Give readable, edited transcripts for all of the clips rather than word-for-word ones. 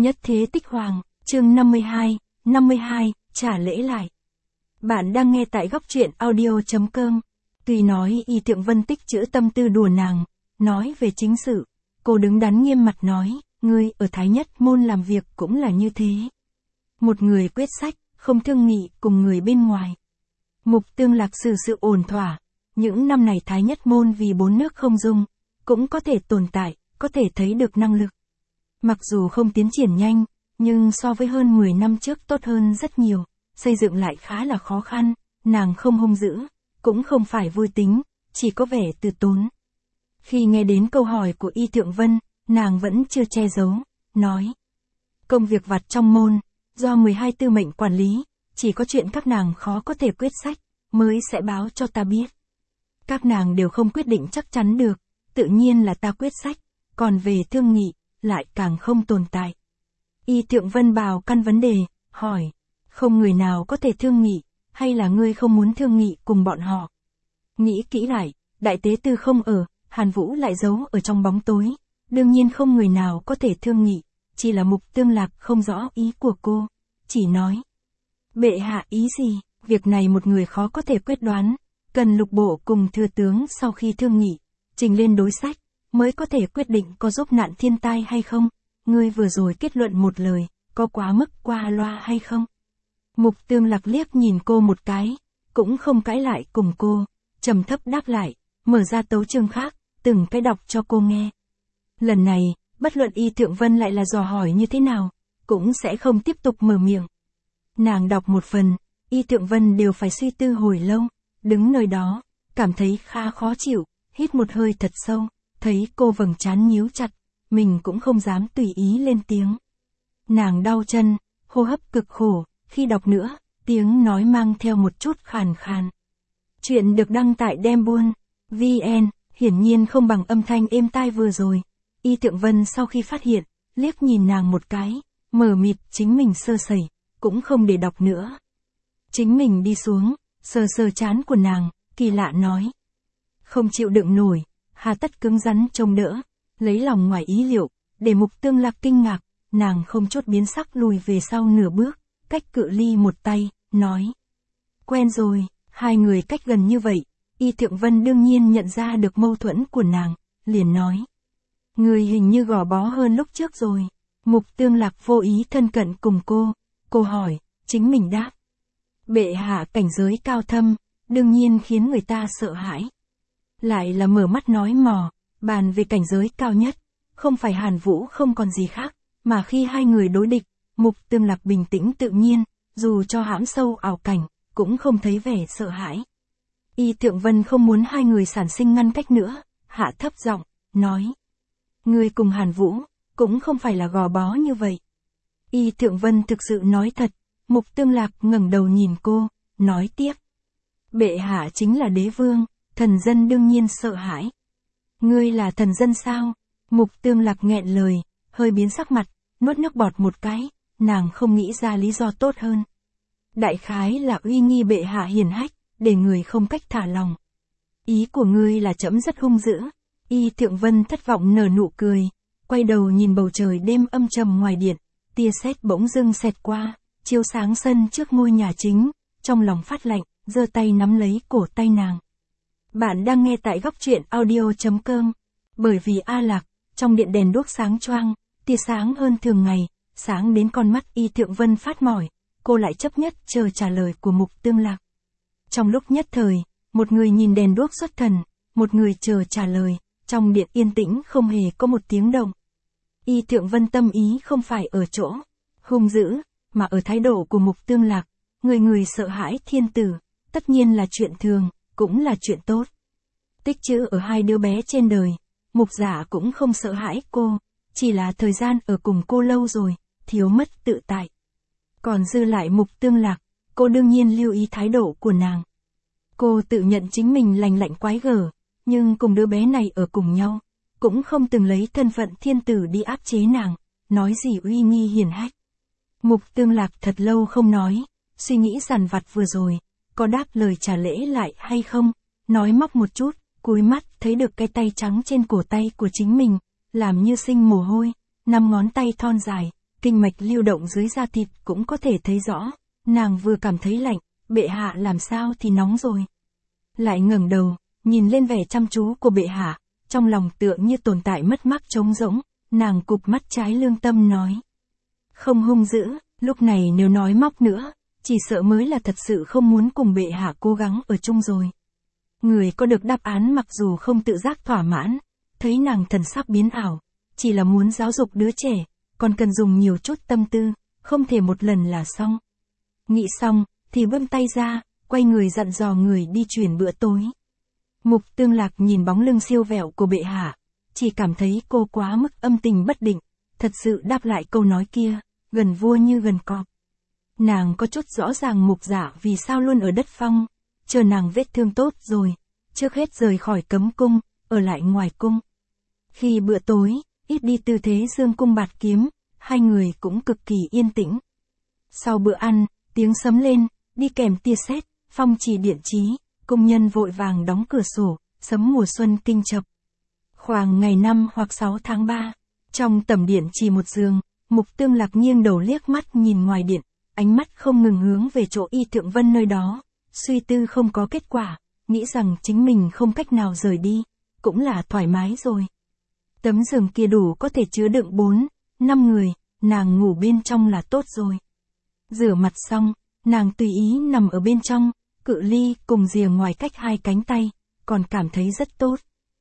Nhất thế tích hoàng, chương 52, trả lễ lại. Bạn đang nghe tại góc truyện audio.com. Tuy nói Y Thượng Vân tích trữ tâm tư đùa nàng, nói về chính sự, cô đứng đắn nghiêm mặt nói, ngươi ở Thái Nhất Môn làm việc cũng là như thế. Một người quyết sách, không thương nghị cùng người bên ngoài. Mục Tương Lạc xử sự ổn thỏa, những năm này Thái Nhất Môn vì bốn nước không dung, cũng có thể tồn tại, có thể thấy được năng lực. Mặc dù không tiến triển nhanh, nhưng so với hơn 10 năm trước tốt hơn rất nhiều, xây dựng lại khá là khó khăn, nàng không hung dữ, cũng không phải vui tính, chỉ có vẻ từ tốn. Khi nghe đến câu hỏi của Y Thượng Vân, nàng vẫn chưa che giấu, nói. Công việc vặt trong môn, do 12 tư mệnh quản lý, chỉ có chuyện các nàng khó có thể quyết sách, mới sẽ báo cho ta biết. Các nàng đều không quyết định chắc chắn được, tự nhiên là ta quyết sách, còn về thương nghị, lại càng không tồn tại. Y Thượng Vân bào căn vấn đề, hỏi, không người nào có thể thương nghị, hay là ngươi không muốn thương nghị cùng bọn họ? Nghĩ kỹ lại, đại tế tư không ở, Hàn Vũ lại giấu ở trong bóng tối, đương nhiên không người nào có thể thương nghị, chỉ là Mục Tương Lạc không rõ ý của cô, chỉ nói. Bệ hạ ý gì, việc này một người khó có thể quyết đoán, cần lục bộ cùng thừa tướng sau khi thương nghị, trình lên đối sách, mới có thể quyết định có giúp nạn thiên tai hay không, ngươi vừa rồi kết luận một lời, có quá mức qua loa hay không? Mục Tương Lạc liếc nhìn cô một cái, cũng không cãi lại cùng cô, trầm thấp đáp lại, mở ra tấu chương khác, từng cái đọc cho cô nghe. Lần này, bất luận Y Thượng Vân lại là dò hỏi như thế nào, cũng sẽ không tiếp tục mở miệng. Nàng đọc một phần, Y Thượng Vân đều phải suy tư hồi lâu, đứng nơi đó, cảm thấy khá khó chịu, hít một hơi thật sâu, thấy cô vầng trán nhíu chặt, mình cũng không dám tùy ý lên tiếng. Nàng đau chân, hô hấp cực khổ, khi đọc nữa, tiếng nói mang theo một chút khàn khàn. Chuyện được đăng tại Dembuôn.vn, hiển nhiên không bằng âm thanh êm tai vừa rồi. Y Thượng Vân sau khi phát hiện, liếc nhìn nàng một cái, mờ mịt chính mình sơ sẩy, cũng không để đọc nữa. Chính mình đi xuống, sờ sờ trán của nàng, kỳ lạ nói. Không chịu đựng nổi, hà tất cứng rắn trông đỡ, lấy lòng ngoài ý liệu, để Mục Tương Lạc kinh ngạc, nàng không chốt biến sắc lùi về sau nửa bước, cách cự ly một tay, nói. Quen rồi, hai người cách gần như vậy, Y Thượng Vân đương nhiên nhận ra được mâu thuẫn của nàng, liền nói. Người hình như gò bó hơn lúc trước rồi. Mục Tương Lạc vô ý thân cận cùng cô hỏi, chính mình đáp. Bệ hạ cảnh giới cao thâm, đương nhiên khiến người ta sợ hãi. Lại là mở mắt nói mò, bàn về cảnh giới cao nhất, không phải Hàn Vũ không còn gì khác, mà khi hai người đối địch, Mục Tương Lạc bình tĩnh tự nhiên, dù cho hãm sâu ảo cảnh, cũng không thấy vẻ sợ hãi. Y Thượng Vân không muốn hai người sản sinh ngăn cách nữa, hạ thấp giọng, nói. Người cùng Hàn Vũ, cũng không phải là gò bó như vậy. Y Thượng Vân thực sự nói thật, Mục Tương Lạc ngẩng đầu nhìn cô, nói tiếp. Bệ hạ chính là đế vương, thần dân đương nhiên sợ hãi. Ngươi là thần dân sao? Mục Tương Lạc nghẹn lời, hơi biến sắc mặt, nuốt nước bọt một cái, nàng không nghĩ ra lý do tốt hơn. Đại khái là uy nghi bệ hạ hiền hách, để người không cách thả lòng. Ý của ngươi là trẫm rất hung dữ. Y Thượng Vân thất vọng nở nụ cười, quay đầu nhìn bầu trời đêm âm trầm ngoài điện, tia sét bỗng dưng xẹt qua, chiếu sáng sân trước ngôi nhà chính, trong lòng phát lạnh, giơ tay nắm lấy cổ tay nàng. Bạn đang nghe tại góc truyện audio.com. Bởi vì A Lạc, trong điện đèn đuốc sáng choang, tia sáng hơn thường ngày, sáng đến con mắt Y Thượng Vân phát mỏi, cô lại chấp nhất chờ trả lời của Mục Tương Lạc. Trong lúc nhất thời, một người nhìn đèn đuốc xuất thần, một người chờ trả lời, trong điện yên tĩnh không hề có một tiếng động. Y Thượng Vân tâm ý không phải ở chỗ hung dữ, mà ở thái độ của Mục Tương Lạc, người sợ hãi thiên tử, tất nhiên là chuyện thường, cũng là chuyện tốt. Tích trữ ở hai đứa bé trên đời, Mục Giả cũng không sợ hãi cô, chỉ là thời gian ở cùng cô lâu rồi, thiếu mất tự tại. Còn dư lại Mục Tương Lạc, cô đương nhiên lưu ý thái độ của nàng. Cô tự nhận chính mình lành lạnh quái gở, nhưng cùng đứa bé này ở cùng nhau, cũng không từng lấy thân phận thiên tử đi áp chế nàng, nói gì uy nghi hiền hách. Mục Tương Lạc thật lâu không nói, suy nghĩ dằn vặt vừa rồi, có đáp lời trả lễ lại hay không, nói móc một chút, cúi mắt thấy được cái tay trắng trên cổ tay của chính mình, làm như sinh mồ hôi, 5 ngón tay thon dài, kinh mạch lưu động dưới da thịt cũng có thể thấy rõ, nàng vừa cảm thấy lạnh, bệ hạ làm sao thì nóng rồi. Lại ngẩng đầu, nhìn lên vẻ chăm chú của bệ hạ, trong lòng tựa như tồn tại mất mát trống rỗng, nàng cụp mắt trái lương tâm nói. Không hung dữ, lúc này nếu nói móc nữa, chỉ sợ mới là thật sự không muốn cùng bệ hạ cố gắng ở chung rồi. Người có được đáp án mặc dù không tự giác thỏa mãn, thấy nàng thần sắc biến ảo, chỉ là muốn giáo dục đứa trẻ, còn cần dùng nhiều chút tâm tư, không thể một lần là xong. Nghĩ xong, thì vươn tay ra, quay người dặn dò người đi chuyển bữa tối. Mục Tương Lạc nhìn bóng lưng siêu vẹo của bệ hạ, chỉ cảm thấy cô quá mức âm tình bất định, thật sự đáp lại câu nói kia, gần vua như gần cọp. Nàng có chút rõ ràng Mục Dạ vì sao luôn ở đất phong, chờ nàng vết thương tốt rồi, trước hết rời khỏi cấm cung, ở lại ngoài cung. Khi bữa tối, ít đi tư thế dương cung bạt kiếm, hai người cũng cực kỳ yên tĩnh. Sau bữa ăn, tiếng sấm lên, đi kèm tia sét, phong trì điện trí, công nhân vội vàng đóng cửa sổ, sấm mùa xuân kinh chập. Khoảng ngày 5 hoặc 6 tháng 3, trong tầm điện chỉ một giường, Mục Tương Lạc nghiêng đầu liếc mắt nhìn ngoài điện, ánh mắt không ngừng hướng về chỗ Y Thượng Vân nơi đó, suy tư không có kết quả, nghĩ rằng chính mình không cách nào rời đi, cũng là thoải mái rồi. Tấm giường kia đủ có thể chứa đựng 4, 5 người, nàng ngủ bên trong là tốt rồi. Rửa mặt xong, nàng tùy ý nằm ở bên trong, cự ly cùng rìa ngoài cách 2 cánh tay, còn cảm thấy rất tốt.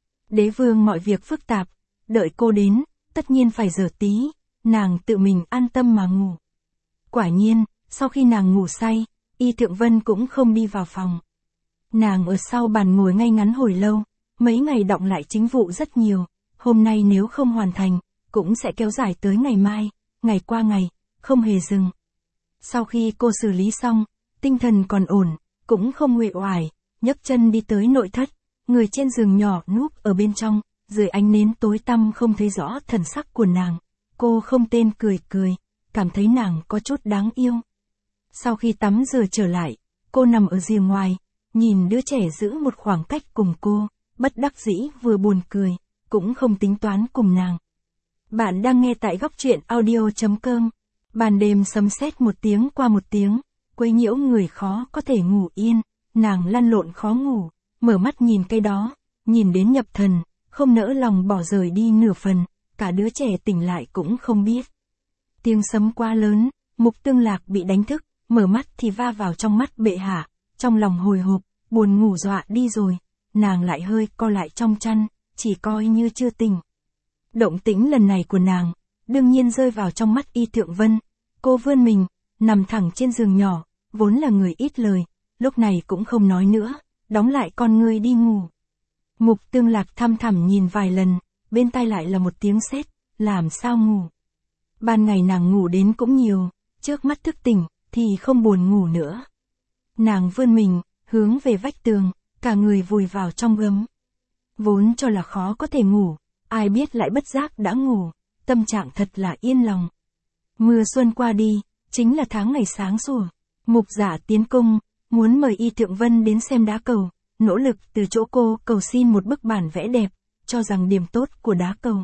Đế vương mọi việc phức tạp, đợi cô đến, tất nhiên phải giờ tí, nàng tự mình an tâm mà ngủ. Quả nhiên, sau khi nàng ngủ say, Y Thượng Vân cũng không đi vào phòng. Nàng ở sau bàn ngồi ngay ngắn hồi lâu, mấy ngày đọng lại chính vụ rất nhiều, hôm nay nếu không hoàn thành, cũng sẽ kéo dài tới ngày mai, ngày qua ngày, không hề dừng. Sau khi cô xử lý xong, tinh thần còn ổn, cũng không uể oải, nhấc chân đi tới nội thất, người trên giường nhỏ núp ở bên trong, dưới ánh nến tối tăm không thấy rõ thần sắc của nàng. Cô không tên cười cười, cảm thấy nàng có chút đáng yêu. Sau khi tắm rửa trở lại, cô nằm ở rìa ngoài, nhìn đứa trẻ giữ một khoảng cách cùng cô, bất đắc dĩ vừa buồn cười, cũng không tính toán cùng nàng. Bạn đang nghe tại góc truyện audio.com. Ban đêm sấm sét một tiếng qua một tiếng, quấy nhiễu người khó có thể ngủ yên, nàng lăn lộn khó ngủ, mở mắt nhìn cái đó, nhìn đến nhập thần, không nỡ lòng bỏ rời đi nửa phần, cả đứa trẻ tỉnh lại cũng không biết. Tiếng sấm quá lớn, Mục Tương Lạc bị đánh thức, mở mắt thì va vào trong mắt bệ hạ, trong lòng hồi hộp, buồn ngủ dọa đi rồi, nàng lại hơi co lại trong chăn, chỉ coi như chưa tỉnh. Động tĩnh lần này của nàng, đương nhiên rơi vào trong mắt Y Thượng Vân, cô vươn mình, nằm thẳng trên giường nhỏ, vốn là người ít lời, lúc này cũng không nói nữa, đóng lại con ngươi đi ngủ. Mục Tương Lạc thăm thẳm nhìn vài lần, bên tai lại là một tiếng sét, làm sao ngủ. Ban ngày nàng ngủ đến cũng nhiều, trước mắt thức tỉnh, thì không buồn ngủ nữa. Nàng vươn mình, hướng về vách tường, cả người vùi vào trong gấm. Vốn cho là khó có thể ngủ, ai biết lại bất giác đã ngủ, tâm trạng thật là yên lòng. Mưa xuân qua đi, chính là tháng ngày sáng sủa. Mục Dạ tiến cung, muốn mời Y Thượng Vân đến xem đá cầu, nỗ lực từ chỗ cô cầu xin một bức bản vẽ đẹp, cho rằng điểm tốt của đá cầu.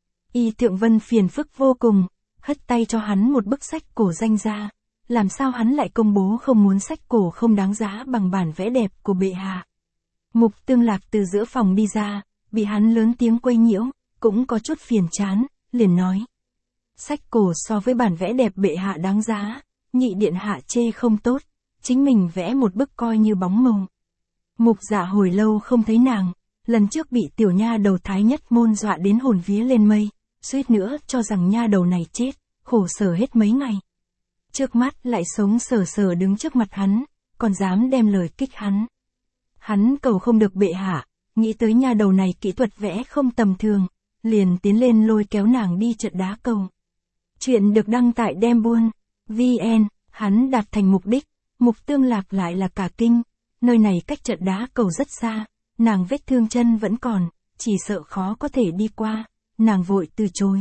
Y Thượng Vân phiền phức vô cùng, hất tay cho hắn một bức sách cổ danh ra, làm sao hắn lại công bố không muốn sách cổ không đáng giá bằng bản vẽ đẹp của bệ hạ. Mục Tương Lạc từ giữa phòng đi ra, bị hắn lớn tiếng quấy nhiễu, cũng có chút phiền chán, liền nói. Sách cổ so với bản vẽ đẹp bệ hạ đáng giá, nhị điện hạ chê không tốt, chính mình vẽ một bức coi như bóng mông. Mục Dạ hồi lâu không thấy nàng, lần trước bị tiểu nha đầu Thái Nhất Môn dọa đến hồn vía lên mây, suýt nữa cho rằng nha đầu này chết, khổ sở hết mấy ngày. Trước mắt lại sống sờ sờ đứng trước mặt hắn, còn dám đem lời kích hắn. Hắn cầu không được bệ hạ, nghĩ tới nha đầu này kỹ thuật vẽ không tầm thường, liền tiến lên lôi kéo nàng đi trận đá cầu. Chuyện được đăng tại Dembuôn.vn, hắn đạt thành mục đích, Mục Tương Lạc lại là cả kinh, nơi này cách trận đá cầu rất xa, nàng vết thương chân vẫn còn, chỉ sợ khó có thể đi qua, nàng vội từ chối.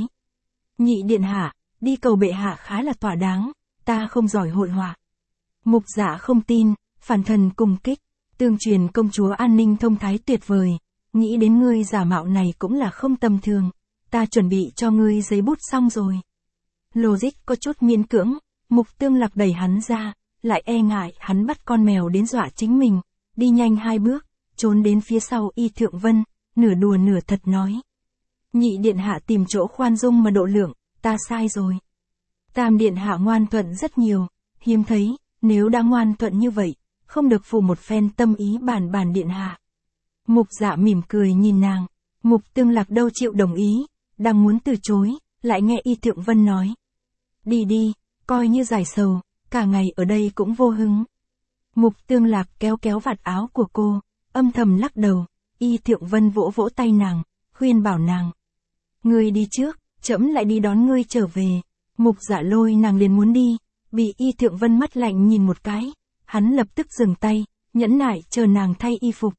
Nhị điện hạ, đi cầu bệ hạ khá là thỏa đáng, ta không giỏi hội họa. Mục Dạ không tin, phản thần cùng kích, tương truyền công chúa an ninh thông thái tuyệt vời, nghĩ đến ngươi giả mạo này cũng là không tầm thường, ta chuẩn bị cho ngươi giấy bút xong rồi. Logic có chút miễn cưỡng, Mục Tương Lạc đẩy hắn ra, lại e ngại hắn bắt con mèo đến dọa chính mình, đi nhanh 2 bước, trốn đến phía sau Y Thượng Vân, nửa đùa nửa thật nói. Nhị điện hạ tìm chỗ khoan dung mà độ lượng, ta sai rồi. Tam điện hạ ngoan thuận rất nhiều, hiếm thấy, nếu đã ngoan thuận như vậy, không được phụ một phen tâm ý bản điện hạ. Mục Dạ mỉm cười nhìn nàng, Mục Tương Lạc đâu chịu đồng ý, đang muốn từ chối, lại nghe Y Thượng Vân nói. Đi đi, coi như giải sầu, cả ngày ở đây cũng vô hứng. Mục Tương Lạc kéo kéo vạt áo của cô, âm thầm lắc đầu, Y Thượng Vân vỗ vỗ tay nàng, khuyên bảo nàng. Ngươi đi trước, trẫm lại đi đón ngươi trở về. Mục Dạ lôi nàng liền muốn đi, bị Y Thượng Vân mắt lạnh nhìn một cái, hắn lập tức dừng tay, nhẫn nại chờ nàng thay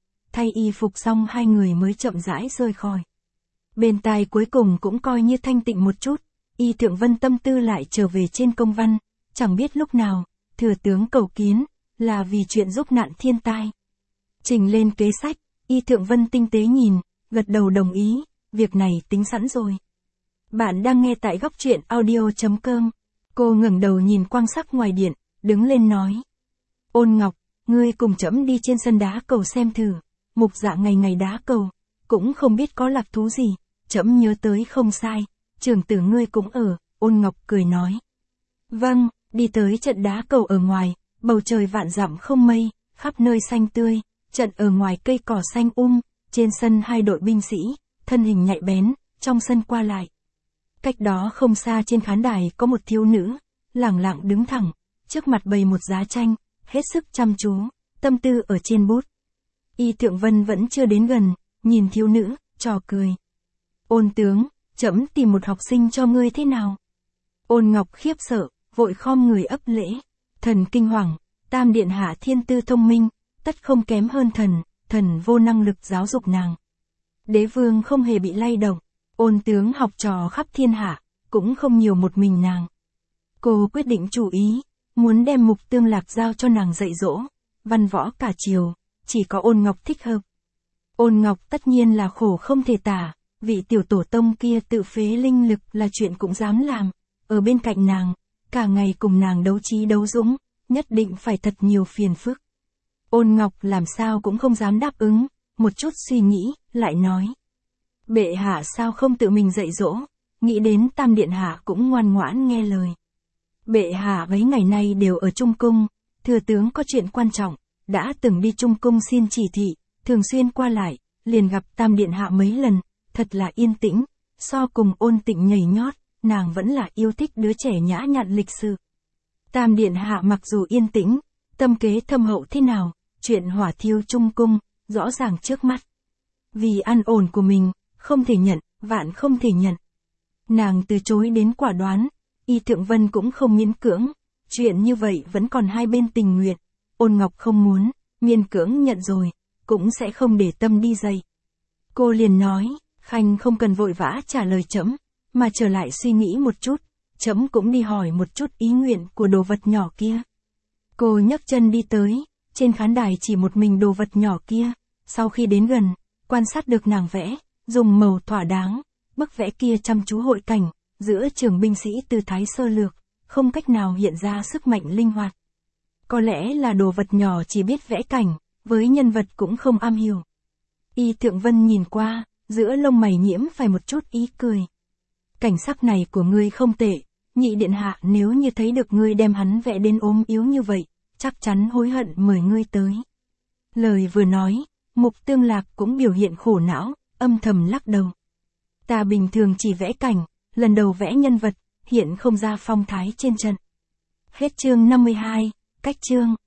y phục xong hai người mới chậm rãi rời khỏi. Bên tai cuối cùng cũng coi như thanh tịnh một chút, Y Thượng Vân tâm tư lại trở về trên công văn, chẳng biết lúc nào, thừa tướng cầu kiến, là vì chuyện giúp nạn thiên tai. Trình lên kế sách, Y Thượng Vân tinh tế nhìn, gật đầu đồng ý, việc này tính sẵn rồi. Bạn đang nghe tại góc truyện audio.com. Cô ngẩng đầu nhìn quang sắc ngoài điện, đứng lên nói. Ôn Ngọc, ngươi cùng trẫm đi trên sân đá cầu xem thử. Mục Dạ ngày ngày đá cầu, cũng không biết có lạc thú gì, trẫm nhớ tới không sai, trưởng tử ngươi cũng ở, Ôn Ngọc cười nói. Vâng, đi tới trận đá cầu ở ngoài, bầu trời vạn dặm không mây, khắp nơi xanh tươi, trận ở ngoài cây cỏ xanh trên sân hai đội binh sĩ, thân hình nhạy bén, trong sân qua lại. Cách đó không xa trên khán đài có một thiếu nữ, lẳng lặng đứng thẳng, trước mặt bày một giá tranh, hết sức chăm chú, tâm tư ở trên bút. Y Thượng Vân vẫn chưa đến gần, nhìn thiếu nữ, trò cười. Ôn tướng, trẫm tìm một học sinh cho ngươi thế nào? Ôn Ngọc khiếp sợ, vội khom người ấp lễ. Thần kinh hoàng, Tam điện hạ thiên tư thông minh, tất không kém hơn thần vô năng lực giáo dục nàng. Đế vương không hề bị lay động, ôn tướng học trò khắp thiên hạ, cũng không nhiều một mình nàng. Cô quyết định chủ ý, muốn đem Mục Tương Lạc giao cho nàng dạy dỗ, văn võ cả triều, chỉ có Ôn Ngọc thích hợp. Ôn Ngọc tất nhiên là khổ không thể tả, vị tiểu tổ tông kia tự phế linh lực là chuyện cũng dám làm, ở bên cạnh nàng, cả ngày cùng nàng đấu trí đấu dũng, nhất định phải thật nhiều phiền phức. Ôn Ngọc làm sao cũng không dám đáp ứng, một chút suy nghĩ, lại nói. Bệ hạ sao không tự mình dạy dỗ, nghĩ đến Tam điện hạ cũng ngoan ngoãn nghe lời. Bệ hạ mấy ngày nay đều ở Trung Cung, thừa tướng có chuyện quan trọng, đã từng đi Trung Cung xin chỉ thị, thường xuyên qua lại, liền gặp Tam điện hạ mấy lần, thật là yên tĩnh, so cùng Ôn Tịnh nhảy nhót, nàng vẫn là yêu thích đứa trẻ nhã nhặn lịch sự. Tam điện hạ mặc dù yên tĩnh, tâm kế thâm hậu thế nào, chuyện hỏa thiêu Trung Cung, rõ ràng trước mắt. Vì an ổn của mình, không thể nhận, vạn không thể nhận. Nàng từ chối đến quả đoán, Y Thượng Vân cũng không miễn cưỡng, chuyện như vậy vẫn còn hai bên tình nguyện. Ôn Ngọc không muốn, miễn cưỡng nhận rồi, cũng sẽ không để tâm đi dạy. Cô liền nói, Khanh không cần vội vã trả lời trẫm, mà trở lại suy nghĩ một chút, trẫm cũng đi hỏi một chút ý nguyện của đồ vật nhỏ kia. Cô nhấc chân đi tới, trên khán đài chỉ một mình đồ vật nhỏ kia, sau khi đến gần, quan sát được nàng vẽ, dùng màu thỏa đáng, bức vẽ kia chăm chú hội cảnh, giữa trường binh sĩ tư thái sơ lược, không cách nào hiện ra sức mạnh linh hoạt. Có lẽ là đồ vật nhỏ chỉ biết vẽ cảnh, với nhân vật cũng không am hiểu. Y Thượng Vân nhìn qua, giữa lông mày nhiễm phải một chút ý cười. Cảnh sắc này của ngươi không tệ, nhị điện hạ nếu như thấy được ngươi đem hắn vẽ đến ốm yếu như vậy, chắc chắn hối hận mời ngươi tới. Lời vừa nói, Mục Tương Lạc cũng biểu hiện khổ não, âm thầm lắc đầu. Ta bình thường chỉ vẽ cảnh, lần đầu vẽ nhân vật, hiện không ra phong thái trên trận. Hết chương 52, cách chương.